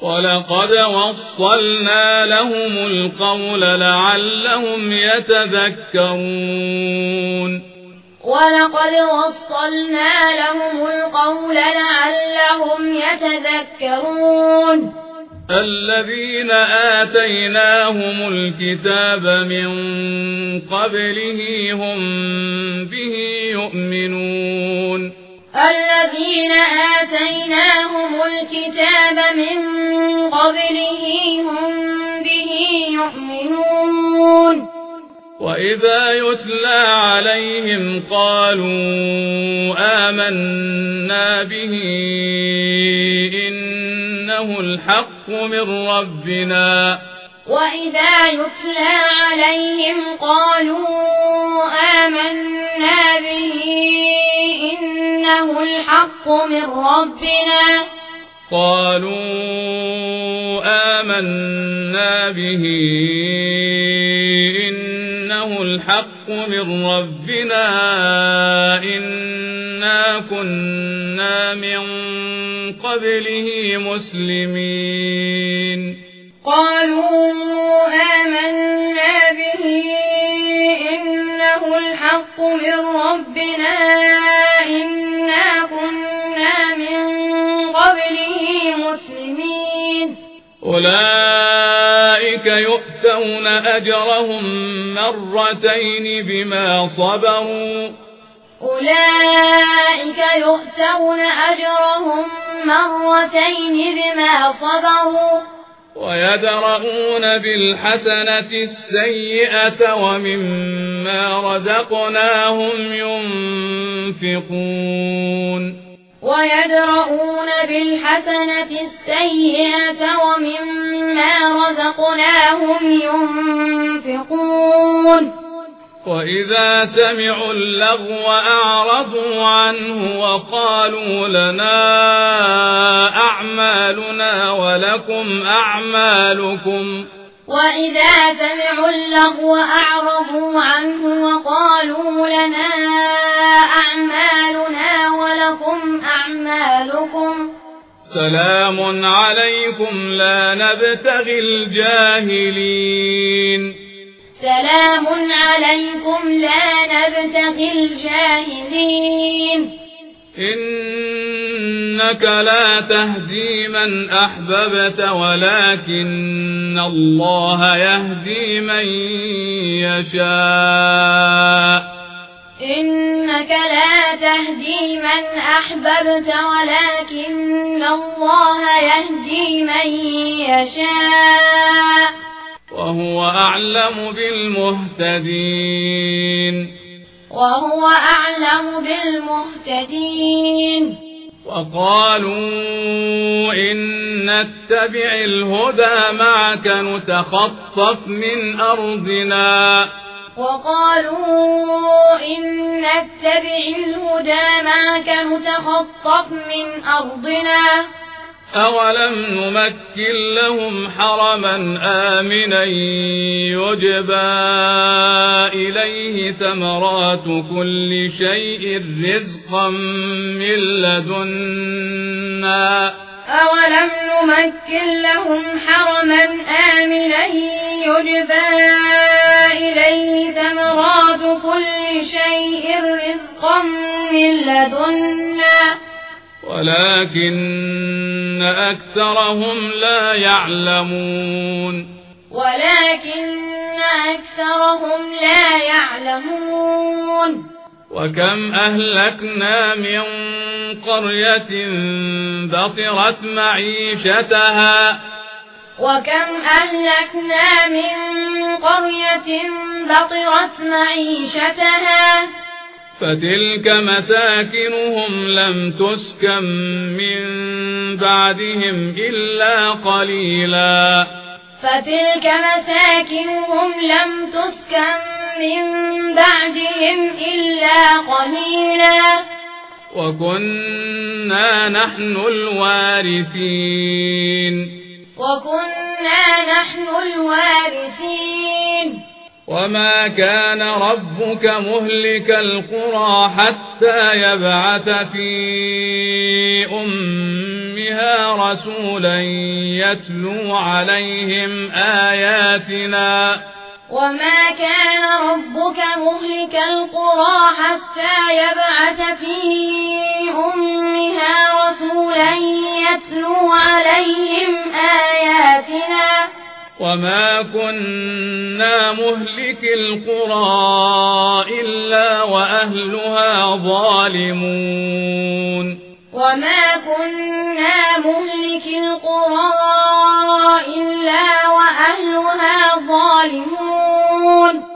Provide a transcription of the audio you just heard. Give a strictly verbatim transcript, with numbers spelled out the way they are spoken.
ولقد وصلنا لهم القول لعلهم يتذكرون ولقد وصلنا لهم القول لعلهم يتذكرون الذين آتيناهم الكتاب من قبله هم به يؤمنون الذين آتيناهم الكتاب من قبله هم به يؤمنون وإذا يتلى عليهم قالوا آمنا به إنه الحق من ربنا وإذا يتلى عليهم قالوا آمنا به إنه الحق من ربنا قالوا آمنا به إنه الحق من ربنا إنا كنا من قبله مسلمين قالوا آمنا به إنه الحق من ربنا إنا كنا من قبله مسلمين أولئك يؤتون أجرهم مرتين بما صبروا أولئك يؤتون أجرهم مرتين بما صبروا ويدرؤون بالحسنة السيئة ومما رزقناهم ينفقون ويدرؤون بالحسنة السيئة ومما رزقناهم ينفقون وإذا سمعوا اللغو أعرضوا عنه وقالوا لنا أعمالنا ولكم أعمالكم وإذا سمعوا اللغو أعرضوا عنه وقالوا لنا أعمالنا ولكم أعمالكم سلام عليكم لا نبتغي الجاهلين سلام عليكم لا نبتغي الجاهلين إنك لا تهدي من أحببت ولكن الله يهدي من يشاء إنك لا تهدي من أحببت ولكن الله يهدي من يشاء وهو أعلم بالمهتدين وهو أعلم بالمهتدين وقالوا إن نتبع الهدى معك نتخطف من أرضنا وقالوا إن نتبع الهدى معك نتخطف من أرضنا أولم نمكن لهم حرما آمنا يجبى إليه ثمرات كل شيء رزقا من لدنا أولم نمكن لهم حرما آمنا يجبى إليه ثمرات كل شيء رزقا من لدنا ولكن أكثرهم لا يعلمون ولكن أكثرهم لا يعلمون وكم أهلكنا من قرية بطرت معيشتها وكم أهلكنا من قرية بطرت معيشتها فتلك مساكنهم لم تسكن من بعدهم إلا قليلا فتلك مساكنهم لم تسكن من بعدهم إلا قليلا وكنا نحن الوارثين وكنا نحن الوارثين وما كان ربك مهلك القرى حتى يبعث في أمها فيها رسولا يتلو عليهم آياتنا وما كان ربك مهلك القرى حتى يبعث في أمها رسولا يتلو عليهم آياتنا وما كنا مهلك القرى إلا وأهلها ظالمون وما كنا مهلك القرى إلا وأهلها ظالمون